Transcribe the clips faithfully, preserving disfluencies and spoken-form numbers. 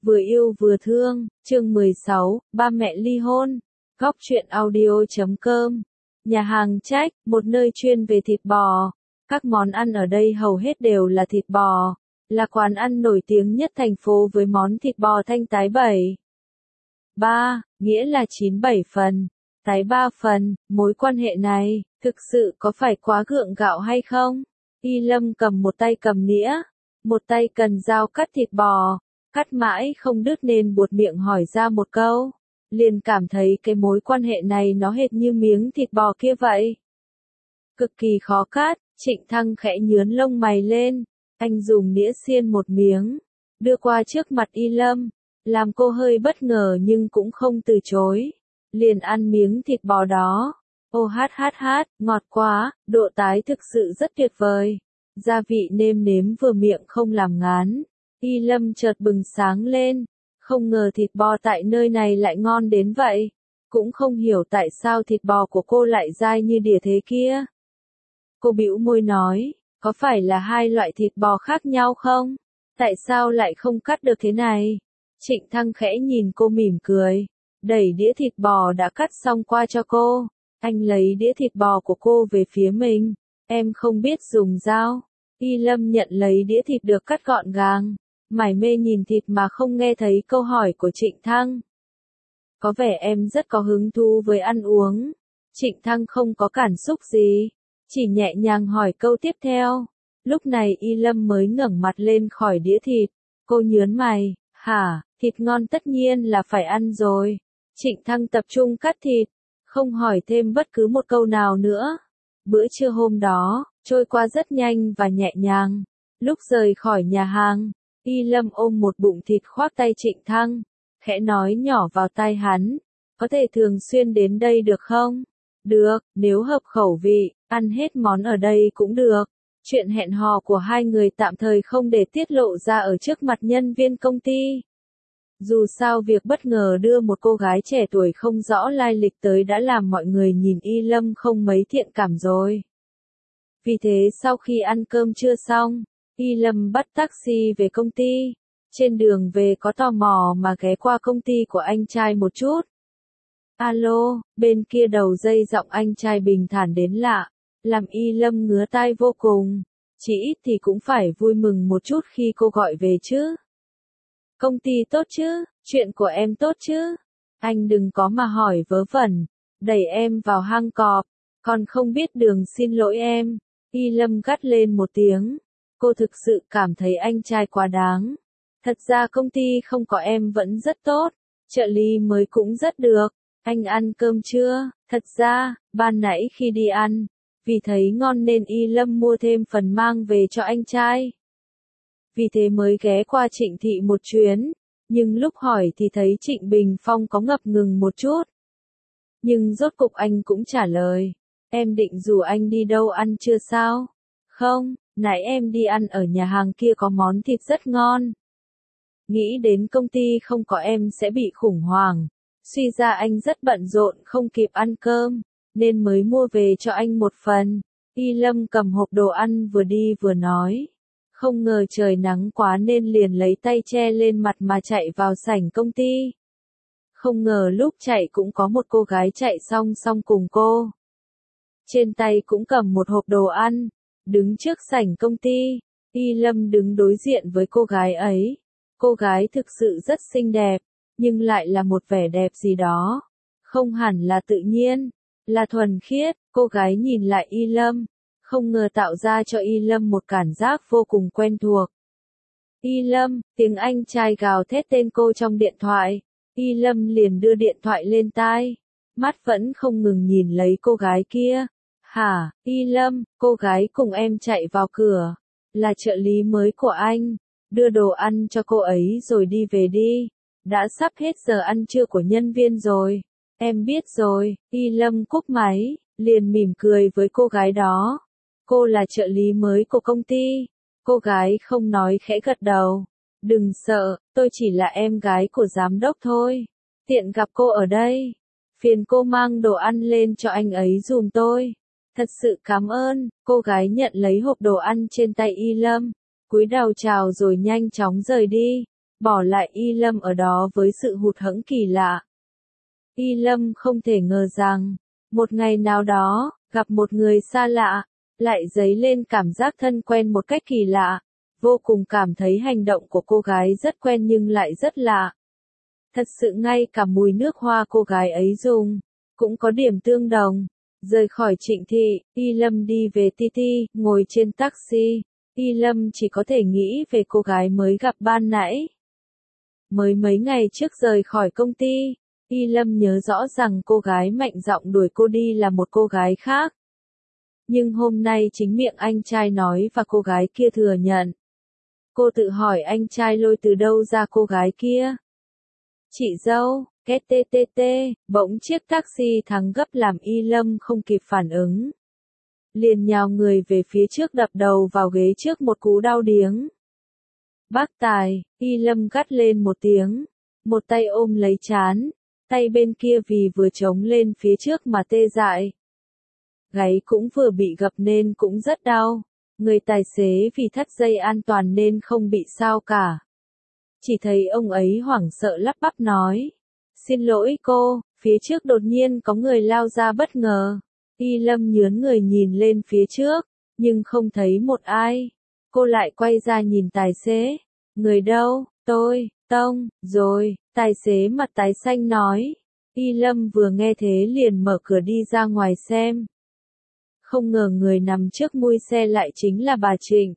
Vừa yêu vừa thương, chương mười sáu, ba mẹ ly hôn. Góc truyện audio chấm com. Nhà hàng Trách, một nơi chuyên về thịt bò. Các món ăn ở đây hầu hết đều là thịt bò, là quán ăn nổi tiếng nhất thành phố với món thịt bò thanh tái bảy ba, nghĩa là chín bảy phần, tái ba phần. Mối quan hệ này, thực sự có phải quá gượng gạo hay không? Y Lâm cầm một tay cầm nĩa, một tay cần dao cắt thịt bò, cắt mãi không đứt nên buột miệng hỏi ra một câu. Liền cảm thấy cái mối quan hệ này nó hệt như miếng thịt bò kia vậy. Cực kỳ khó cắt. Trịnh Thăng khẽ nhướn lông mày lên, anh dùng nĩa xiên một miếng, đưa qua trước mặt Y Lâm, làm cô hơi bất ngờ nhưng cũng không từ chối, liền ăn miếng thịt bò đó. Ô hát hát hát, ngọt quá, độ tái thực sự rất tuyệt vời, gia vị nêm nếm vừa miệng không làm ngán. Y Lâm chợt bừng sáng lên, không ngờ thịt bò tại nơi này lại ngon đến vậy, cũng không hiểu tại sao thịt bò của cô lại dai như đỉa thế kia. Cô bĩu môi nói, có phải là hai loại thịt bò khác nhau không? Tại sao lại không cắt được thế này? Trịnh Thăng khẽ nhìn cô mỉm cười, đẩy đĩa thịt bò đã cắt xong qua cho cô. Anh lấy đĩa thịt bò của cô về phía mình, em không biết dùng dao. Y Lâm nhận lấy đĩa thịt được cắt gọn gàng, mải mê nhìn thịt mà không nghe thấy câu hỏi của Trịnh Thăng. Có vẻ em rất có hứng thú với ăn uống. Trịnh Thăng không có cảm xúc gì, chỉ nhẹ nhàng hỏi câu tiếp theo. Lúc này Y Lâm mới ngẩng mặt lên khỏi đĩa thịt, cô nhớn mày, hả, thịt ngon tất nhiên là phải ăn rồi. Trịnh Thăng tập trung cắt thịt, không hỏi thêm bất cứ một câu nào nữa. Bữa trưa hôm đó, trôi qua rất nhanh và nhẹ nhàng. Lúc rời khỏi nhà hàng, Y Lâm ôm một bụng thịt khoác tay Trịnh Thăng, khẽ nói nhỏ vào tai hắn, có thể thường xuyên đến đây được không? Được, nếu hợp khẩu vị, ăn hết món ở đây cũng được. Chuyện hẹn hò của hai người tạm thời không để tiết lộ ra ở trước mặt nhân viên công ty. Dù sao việc bất ngờ đưa một cô gái trẻ tuổi không rõ lai lịch tới đã làm mọi người nhìn Y Lâm không mấy thiện cảm rồi. Vì thế sau khi ăn cơm trưa xong, Y Lâm bắt taxi về công ty. Trên đường về có tò mò mà ghé qua công ty của anh trai một chút. Alo, bên kia đầu dây giọng anh trai bình thản đến lạ, làm Y Lâm ngứa tai vô cùng. Chỉ ít thì cũng phải vui mừng một chút khi cô gọi về chứ. Công ty tốt chứ, chuyện của em tốt chứ. Anh đừng có mà hỏi vớ vẩn, đẩy em vào hang cọp, còn không biết đường xin lỗi em. Y Lâm gắt lên một tiếng, cô thực sự cảm thấy anh trai quá đáng. Thật ra công ty không có em vẫn rất tốt, trợ lý mới cũng rất được. Anh ăn cơm chưa? Thật ra, ban nãy khi đi ăn, vì thấy ngon nên Y Lâm mua thêm phần mang về cho anh trai. Vì thế mới ghé qua Trịnh Thị một chuyến, nhưng lúc hỏi thì thấy Trịnh Bình Phong có ngập ngừng một chút. Nhưng rốt cục anh cũng trả lời, em định rủ anh đi đâu ăn chưa sao? Không, nãy em đi ăn ở nhà hàng kia có món thịt rất ngon. Nghĩ đến công ty không có em sẽ bị khủng hoảng. Suy ra anh rất bận rộn không kịp ăn cơm, nên mới mua về cho anh một phần. Y Lâm cầm hộp đồ ăn vừa đi vừa nói. Không ngờ trời nắng quá nên liền lấy tay che lên mặt mà chạy vào sảnh công ty. Không ngờ lúc chạy cũng có một cô gái chạy song song cùng cô. Trên tay cũng cầm một hộp đồ ăn, đứng trước sảnh công ty. Y Lâm đứng đối diện với cô gái ấy. Cô gái thực sự rất xinh đẹp, nhưng lại là một vẻ đẹp gì đó. Không hẳn là tự nhiên, là thuần khiết. Cô gái nhìn lại Y Lâm, không ngờ tạo ra cho Y Lâm một cảm giác vô cùng quen thuộc. Y Lâm, tiếng anh trai gào thét tên cô trong điện thoại. Y Lâm liền đưa điện thoại lên tai, mắt vẫn không ngừng nhìn lấy cô gái kia. Hả, Y Lâm, cô gái cùng em chạy vào cửa, là trợ lý mới của anh, đưa đồ ăn cho cô ấy rồi đi về đi. Đã sắp hết giờ ăn trưa của nhân viên rồi. Em biết rồi. Y Lâm cúp máy, liền mỉm cười với cô gái đó. Cô là trợ lý mới của công ty. Cô gái không nói khẽ gật đầu. Đừng sợ, tôi chỉ là em gái của giám đốc thôi. Tiện gặp cô ở đây. Phiền cô mang đồ ăn lên cho anh ấy giùm tôi. Thật sự cảm ơn. Cô gái nhận lấy hộp đồ ăn trên tay Y Lâm, cúi đầu chào rồi nhanh chóng rời đi. bỏ lại Y Lâm ở đó với sự hụt hẫng kỳ lạ. Y Lâm không thể ngờ rằng, một ngày nào đó, gặp một người xa lạ, lại dấy lên cảm giác thân quen một cách kỳ lạ, vô cùng cảm thấy hành động của cô gái rất quen nhưng lại rất lạ. Thật sự ngay cả mùi nước hoa cô gái ấy dùng, cũng có điểm tương đồng. Rời khỏi Trịnh Thị, Y Lâm đi về Ti Ti, ngồi trên taxi, Y Lâm chỉ có thể nghĩ về cô gái mới gặp ban nãy. Mới mấy ngày trước rời khỏi công ty, Y Lâm nhớ rõ rằng cô gái mạnh giọng đuổi cô đi là một cô gái khác. Nhưng hôm nay chính miệng anh trai nói và cô gái kia thừa nhận. Cô tự hỏi anh trai lôi từ đâu ra cô gái kia. Chị dâu, két tê tê tê, bỗng chiếc taxi thắng gấp làm Y Lâm không kịp phản ứng. Liền nhào người về phía trước đập đầu vào ghế trước một cú đau điếng. Bác Tài, Y Lâm gắt lên một tiếng, một tay ôm lấy trán, tay bên kia vì vừa chống lên phía trước mà tê dại. Gáy cũng vừa bị gập nên cũng rất đau, người tài xế vì thắt dây an toàn nên không bị sao cả. Chỉ thấy ông ấy hoảng sợ lắp bắp nói, xin lỗi cô, phía trước đột nhiên có người lao ra bất ngờ. Y Lâm nhớn người nhìn lên phía trước, nhưng không thấy một ai. Cô lại quay ra nhìn tài xế, người đâu, tôi, Tông, rồi, tài xế mặt tái xanh nói. Y Lâm vừa nghe thế liền mở cửa đi ra ngoài xem. Không ngờ người nằm trước mui xe lại chính là bà Trịnh.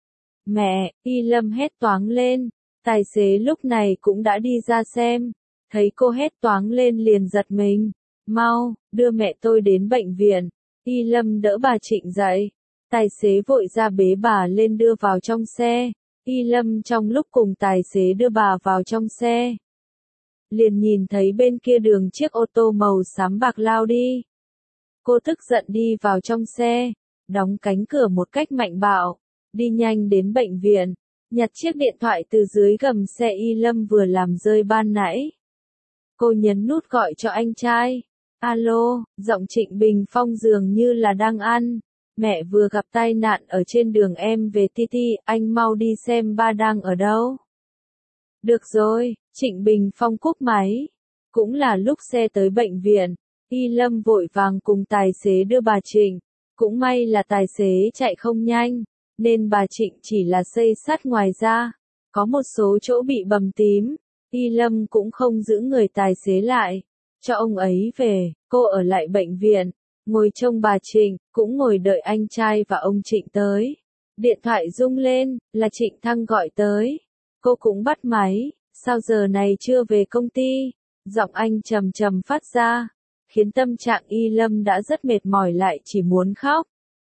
Mẹ, Y Lâm hét toáng lên, tài xế lúc này cũng đã đi ra xem, thấy cô hét toáng lên liền giật mình, mau, đưa mẹ tôi đến bệnh viện. Y Lâm đỡ bà Trịnh dậy, tài xế vội ra bế bà lên đưa vào trong xe. Y Lâm trong lúc cùng tài xế đưa bà vào trong xe, liền nhìn thấy bên kia đường chiếc ô tô màu xám bạc lao đi. Cô tức giận đi vào trong xe, đóng cánh cửa một cách mạnh bạo, đi nhanh đến bệnh viện, nhặt chiếc điện thoại từ dưới gầm xe Y Lâm vừa làm rơi ban nãy. Cô nhấn nút gọi cho anh trai. Alo, giọng Trịnh Bình Phong dường như là đang ăn. Mẹ vừa gặp tai nạn ở trên đường em về Ti Ti, anh mau đi xem ba đang ở đâu. Được rồi, Trịnh Bình Phong cúp máy. Cũng là lúc xe tới bệnh viện, Y Lâm vội vàng cùng tài xế đưa bà Trịnh. Cũng may là tài xế chạy không nhanh, nên bà Trịnh chỉ là xây sắt ngoài ra. Có một số chỗ bị bầm tím, Y Lâm cũng không giữ người tài xế lại, cho ông ấy về. Cô ở lại bệnh viện, ngồi trông bà Trịnh, cũng ngồi đợi anh trai và ông Trịnh tới. Điện thoại rung lên, là Trịnh Thăng gọi tới. Cô cũng bắt máy, sao giờ này chưa về công ty? Giọng anh trầm trầm phát ra, khiến tâm trạng Y Lâm đã rất mệt mỏi lại chỉ muốn khóc.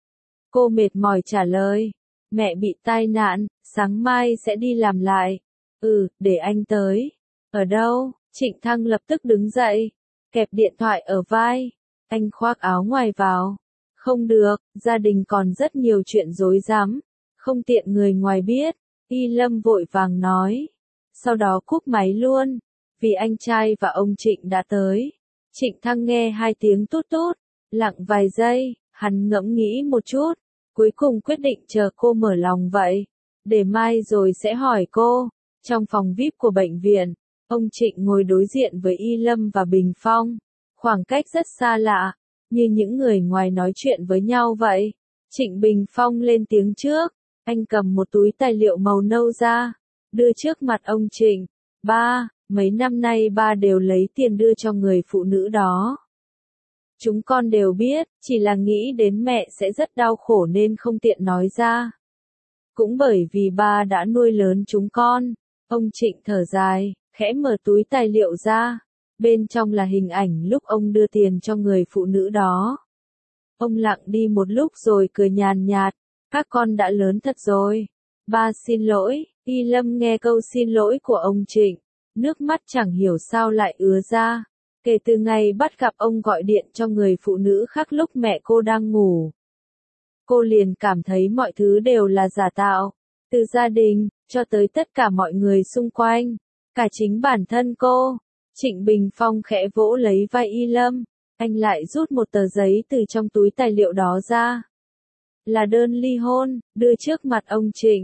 Cô mệt mỏi trả lời, mẹ bị tai nạn, sáng mai sẽ đi làm lại. Ừ, để anh tới. Ở đâu? Trịnh Thăng lập tức đứng dậy, kẹp điện thoại ở vai. Anh khoác áo ngoài vào. Không được, gia đình còn rất nhiều chuyện rối rắm, không tiện người ngoài biết. Y Lâm vội vàng nói. Sau đó cúp máy luôn, vì anh trai và ông Trịnh đã tới. Trịnh Thăng nghe hai tiếng tút tút, lặng vài giây, hắn ngẫm nghĩ một chút, cuối cùng quyết định chờ cô mở lòng vậy. Để mai rồi sẽ hỏi cô. Trong phòng vi ai pi của bệnh viện, ông Trịnh ngồi đối diện với Y Lâm và Bình Phong. Khoảng cách rất xa lạ, như những người ngoài nói chuyện với nhau vậy. Trịnh Bình Phong lên tiếng trước, anh cầm một túi tài liệu màu nâu ra, đưa trước mặt ông Trịnh. Ba, mấy năm nay ba đều lấy tiền đưa cho người phụ nữ đó. Chúng con đều biết, chỉ là nghĩ đến mẹ sẽ rất đau khổ nên không tiện nói ra. Cũng bởi vì ba đã nuôi lớn chúng con. Ông Trịnh thở dài, khẽ mở túi tài liệu ra. Bên trong là hình ảnh lúc ông đưa tiền cho người phụ nữ đó. Ông lặng đi một lúc rồi cười nhàn nhạt, các con đã lớn thật rồi. Ba xin lỗi. Y Lâm nghe câu xin lỗi của ông Trịnh, nước mắt chẳng hiểu sao lại ứa ra. Kể từ ngày bắt gặp ông gọi điện cho người phụ nữ khác lúc mẹ cô đang ngủ, cô liền cảm thấy mọi thứ đều là giả tạo. Từ gia đình, cho tới tất cả mọi người xung quanh, cả chính bản thân cô. Trịnh Bình Phong khẽ vỗ lấy vai Y Lâm, anh lại rút một tờ giấy từ trong túi tài liệu đó ra. Là đơn ly hôn, đưa trước mặt ông Trịnh.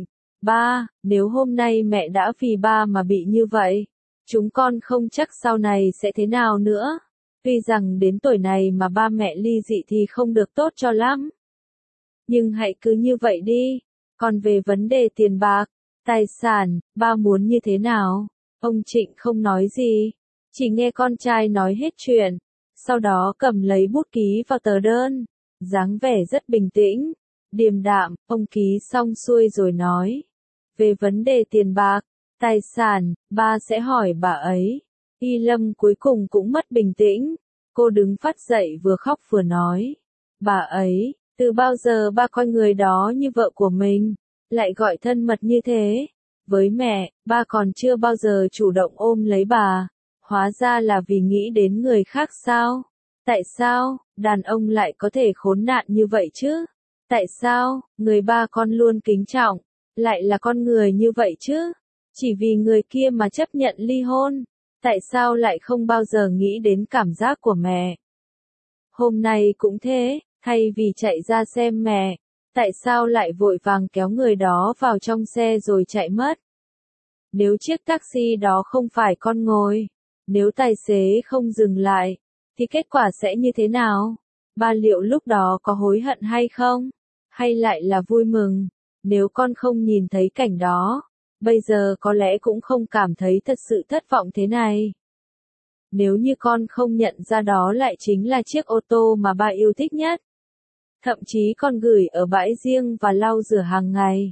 Ba, nếu hôm nay mẹ đã vì ba mà bị như vậy, chúng con không chắc sau này sẽ thế nào nữa. Tuy rằng đến tuổi này mà ba mẹ ly dị thì không được tốt cho lắm. Nhưng hãy cứ như vậy đi. Còn về vấn đề tiền bạc, tài sản, ba muốn như thế nào? Ông Trịnh không nói gì, chỉ nghe con trai nói hết chuyện, sau đó cầm lấy bút ký vào tờ đơn, dáng vẻ rất bình tĩnh, điềm đạm, ông ký xong xuôi rồi nói. Về vấn đề tiền bạc, tài sản, ba sẽ hỏi bà ấy. Y Lâm cuối cùng cũng mất bình tĩnh, cô đứng phát dậy vừa khóc vừa nói. Bà ấy, từ bao giờ ba coi người đó như vợ của mình, lại gọi thân mật như thế? Với mẹ, ba còn chưa bao giờ chủ động ôm lấy bà, hóa ra là vì nghĩ đến người khác sao? Tại sao, đàn ông lại có thể khốn nạn như vậy chứ? Tại sao, người ba con luôn kính trọng, lại là con người như vậy chứ? Chỉ vì người kia mà chấp nhận ly hôn, tại sao lại không bao giờ nghĩ đến cảm giác của mẹ? Hôm nay cũng thế, thay vì chạy ra xem mẹ, tại sao lại vội vàng kéo người đó vào trong xe rồi chạy mất? Nếu chiếc taxi đó không phải con ngồi, nếu tài xế không dừng lại, thì kết quả sẽ như thế nào? Ba liệu lúc đó có hối hận hay không? Hay lại là vui mừng? Nếu con không nhìn thấy cảnh đó, bây giờ có lẽ cũng không cảm thấy thật sự thất vọng thế này. Nếu như con không nhận ra đó lại chính là chiếc ô tô mà ba yêu thích nhất. Thậm chí con gửi ở bãi riêng và lau rửa hàng ngày.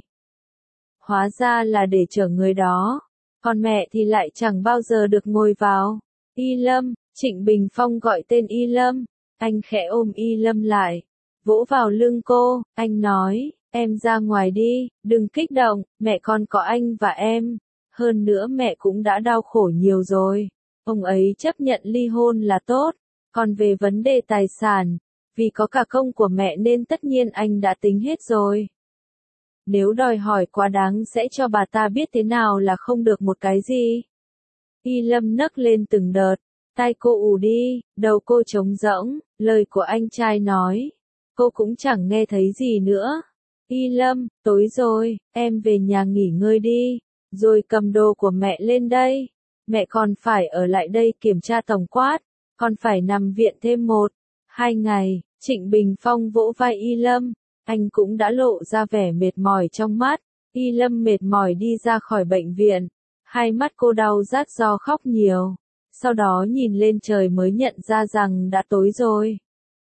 Hóa ra là để chở người đó, còn mẹ thì lại chẳng bao giờ được ngồi vào. Y Lâm, Trịnh Bình Phong gọi tên Y Lâm, anh khẽ ôm Y Lâm lại, vỗ vào lưng cô, anh nói, em ra ngoài đi, đừng kích động, mẹ con có anh và em, hơn nữa mẹ cũng đã đau khổ nhiều rồi, ông ấy chấp nhận ly hôn là tốt, còn về vấn đề tài sản, vì có cả công của mẹ nên tất nhiên anh đã tính hết rồi. Nếu đòi hỏi quá đáng sẽ cho bà ta biết thế nào là không được một cái gì. Y Lâm nấc lên từng đợt, tai cô ù đi, đầu cô trống rỗng, lời của anh trai nói. Cô cũng chẳng nghe thấy gì nữa. Y Lâm, tối rồi, em về nhà nghỉ ngơi đi, rồi cầm đồ của mẹ lên đây. Mẹ còn phải ở lại đây kiểm tra tổng quát, còn phải nằm viện thêm một, hai ngày. Trịnh Bình Phong vỗ vai Y Lâm, anh cũng đã lộ ra vẻ mệt mỏi trong mắt. Y Lâm mệt mỏi đi ra khỏi bệnh viện, hai mắt cô đau rát do khóc nhiều, sau đó nhìn lên trời mới nhận ra rằng đã tối rồi.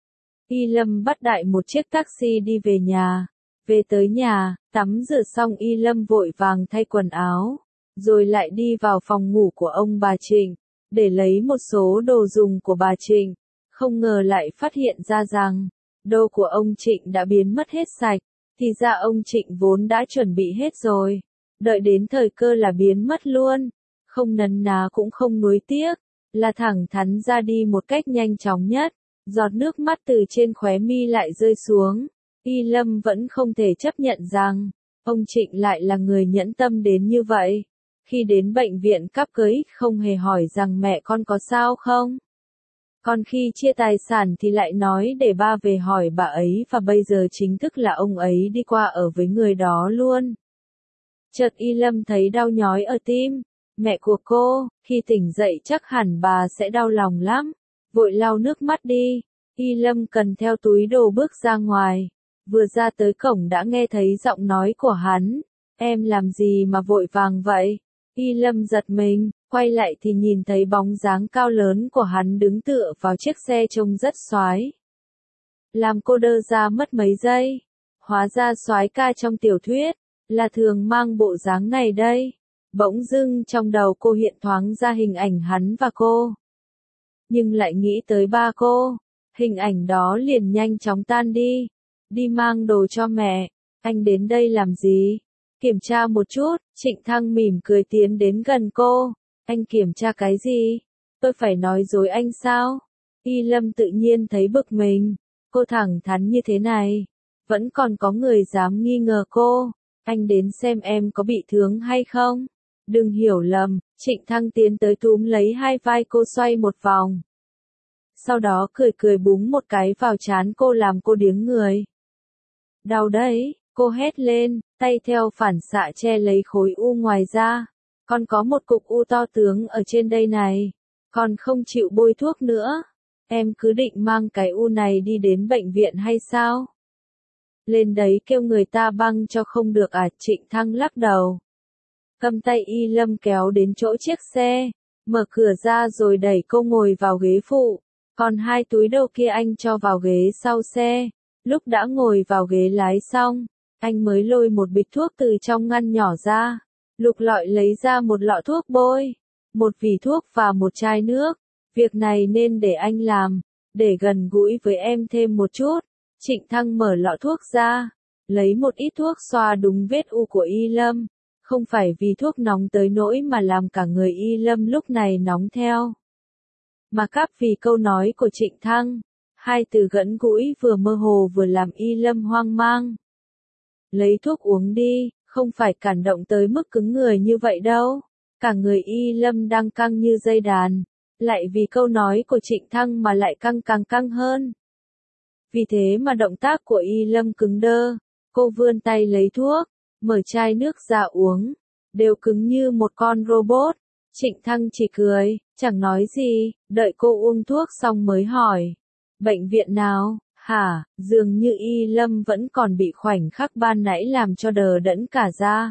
Y Lâm bắt đại một chiếc taxi đi về nhà, về tới nhà, tắm rửa xong Y Lâm vội vàng thay quần áo, rồi lại đi vào phòng ngủ của ông bà Trịnh, để lấy một số đồ dùng của bà Trịnh, không ngờ lại phát hiện ra rằng, đồ của ông Trịnh đã biến mất hết sạch, thì ra ông Trịnh vốn đã chuẩn bị hết rồi, đợi đến thời cơ là biến mất luôn, không nấn ná cũng không nuối tiếc, là thẳng thắn ra đi một cách nhanh chóng nhất, giọt nước mắt từ trên khóe mi lại rơi xuống, Y Lâm vẫn không thể chấp nhận rằng, ông Trịnh lại là người nhẫn tâm đến như vậy, khi đến bệnh viện cắp cưới không hề hỏi rằng mẹ con có sao không. Còn khi chia tài sản thì lại nói để ba về hỏi bà ấy và bây giờ chính thức là ông ấy đi qua ở với người đó luôn. Chợt Y Lâm thấy đau nhói ở tim, mẹ của cô, khi tỉnh dậy chắc hẳn bà sẽ đau lòng lắm, vội lau nước mắt đi, Y Lâm cần theo túi đồ bước ra ngoài, vừa ra tới cổng đã nghe thấy giọng nói của hắn, em làm gì mà vội vàng vậy? Y Lâm giật mình, quay lại thì nhìn thấy bóng dáng cao lớn của hắn đứng tựa vào chiếc xe trông rất soái. Làm cô đơ ra mất mấy giây, hóa ra soái ca trong tiểu thuyết, là thường mang bộ dáng này đây. Bỗng dưng trong đầu cô hiện thoáng ra hình ảnh hắn và cô. Nhưng lại nghĩ tới ba cô, hình ảnh đó liền nhanh chóng tan đi. Đi mang đồ cho mẹ, anh đến đây làm gì? Kiểm tra một chút, Trịnh Thăng mỉm cười tiến đến gần cô. Anh kiểm tra cái gì? Tôi phải nói dối anh sao? Y Lâm tự nhiên thấy bực mình. Cô thẳng thắn như thế này. Vẫn còn có người dám nghi ngờ cô. Anh đến xem em có bị thương hay không? Đừng hiểu lầm, Trịnh Thăng tiến tới túm lấy hai vai cô xoay một vòng. Sau đó cười cười búng một cái vào trán cô làm cô điếng người. Đau đấy, cô hét lên, tay theo phản xạ che lấy khối u ngoài da. Con có một cục u to tướng ở trên đây này. Con không chịu bôi thuốc nữa. Em cứ định mang cái u này đi đến bệnh viện hay sao? Lên đấy kêu người ta băng cho không được à? Trịnh Thăng lắc đầu. Cầm tay Y Lâm kéo đến chỗ chiếc xe, mở cửa ra rồi đẩy cô ngồi vào ghế phụ. Còn hai túi đầu kia anh cho vào ghế sau xe. Lúc đã ngồi vào ghế lái xong, anh mới lôi một bịch thuốc từ trong ngăn nhỏ ra. Lục lọi lấy ra một lọ thuốc bôi, một vỉ thuốc và một chai nước. Việc này nên để anh làm, để gần gũi với em thêm một chút. Trịnh Thăng mở lọ thuốc ra, lấy một ít thuốc xoa đúng vết u của Y Lâm. Không phải vì thuốc nóng tới nỗi mà làm cả người Y Lâm lúc này nóng theo. Mà cáp vì câu nói của Trịnh Thăng, hai từ gần gũi vừa mơ hồ vừa làm Y Lâm hoang mang. Lấy thuốc uống đi, không phải cảm động tới mức cứng người như vậy đâu. Cả người Y Lâm đang căng như dây đàn, lại vì câu nói của Trịnh Thăng mà lại căng càng căng hơn. Vì thế mà động tác của Y Lâm cứng đơ, cô vươn tay lấy thuốc, mở chai nước ra uống, đều cứng như một con robot. Trịnh Thăng chỉ cười, chẳng nói gì, đợi cô uống thuốc xong mới hỏi. Bệnh viện nào, hả? Dường như Y Lâm vẫn còn bị khoảnh khắc ban nãy làm cho đờ đẫn cả ra.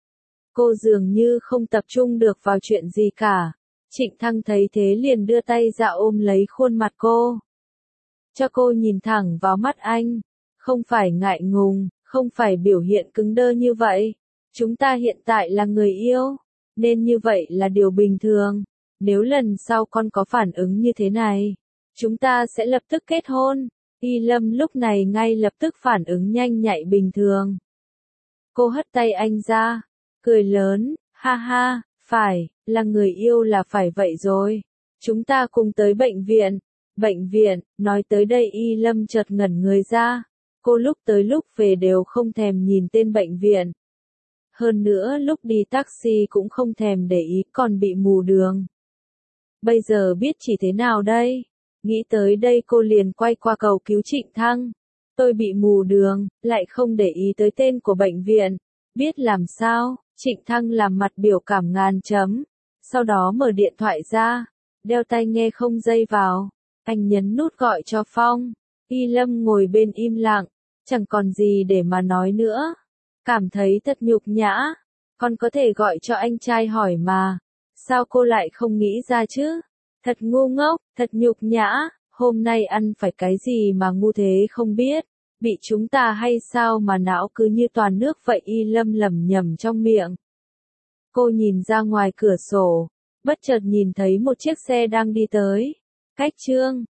Cô dường như không tập trung được vào chuyện gì cả. Trịnh Thăng thấy thế liền đưa tay ra ôm lấy khuôn mặt cô. Cho cô nhìn thẳng vào mắt anh. Không phải ngại ngùng, không phải biểu hiện cứng đơ như vậy. Chúng ta hiện tại là người yêu, nên như vậy là điều bình thường. Nếu lần sau con có phản ứng như thế này, chúng ta sẽ lập tức kết hôn. Y Lâm lúc này ngay lập tức phản ứng nhanh nhạy bình thường. Cô hất tay anh ra, cười lớn, ha ha, phải, là người yêu là phải vậy rồi. Chúng ta cùng tới bệnh viện. Bệnh viện, nói tới đây Y Lâm chợt ngẩn người ra. Cô lúc tới lúc về đều không thèm nhìn tên bệnh viện. Hơn nữa lúc đi taxi cũng không thèm để ý, còn bị mù đường. Bây giờ biết chỉ thế nào đây? Nghĩ tới đây cô liền quay qua cầu cứu Trịnh Thăng. Tôi bị mù đường, lại không để ý tới tên của bệnh viện. Biết làm sao? Trịnh Thăng làm mặt biểu cảm ngàn chấm. Sau đó mở điện thoại ra, đeo tai nghe không dây vào. Anh nhấn nút gọi cho Phong. Y Lâm ngồi bên im lặng, chẳng còn gì để mà nói nữa. Cảm thấy thật nhục nhã. Con có thể gọi cho anh trai hỏi mà. Sao cô lại không nghĩ ra chứ? Thật ngu ngốc, thật nhục nhã. Hôm nay ăn phải cái gì mà ngu thế không biết. Bị chúng ta hay sao mà não cứ như toàn nước vậy? Y Lâm lẩm nhẩm trong miệng. Cô nhìn ra ngoài cửa sổ, bất chợt nhìn thấy một chiếc xe đang đi tới. Cách Trương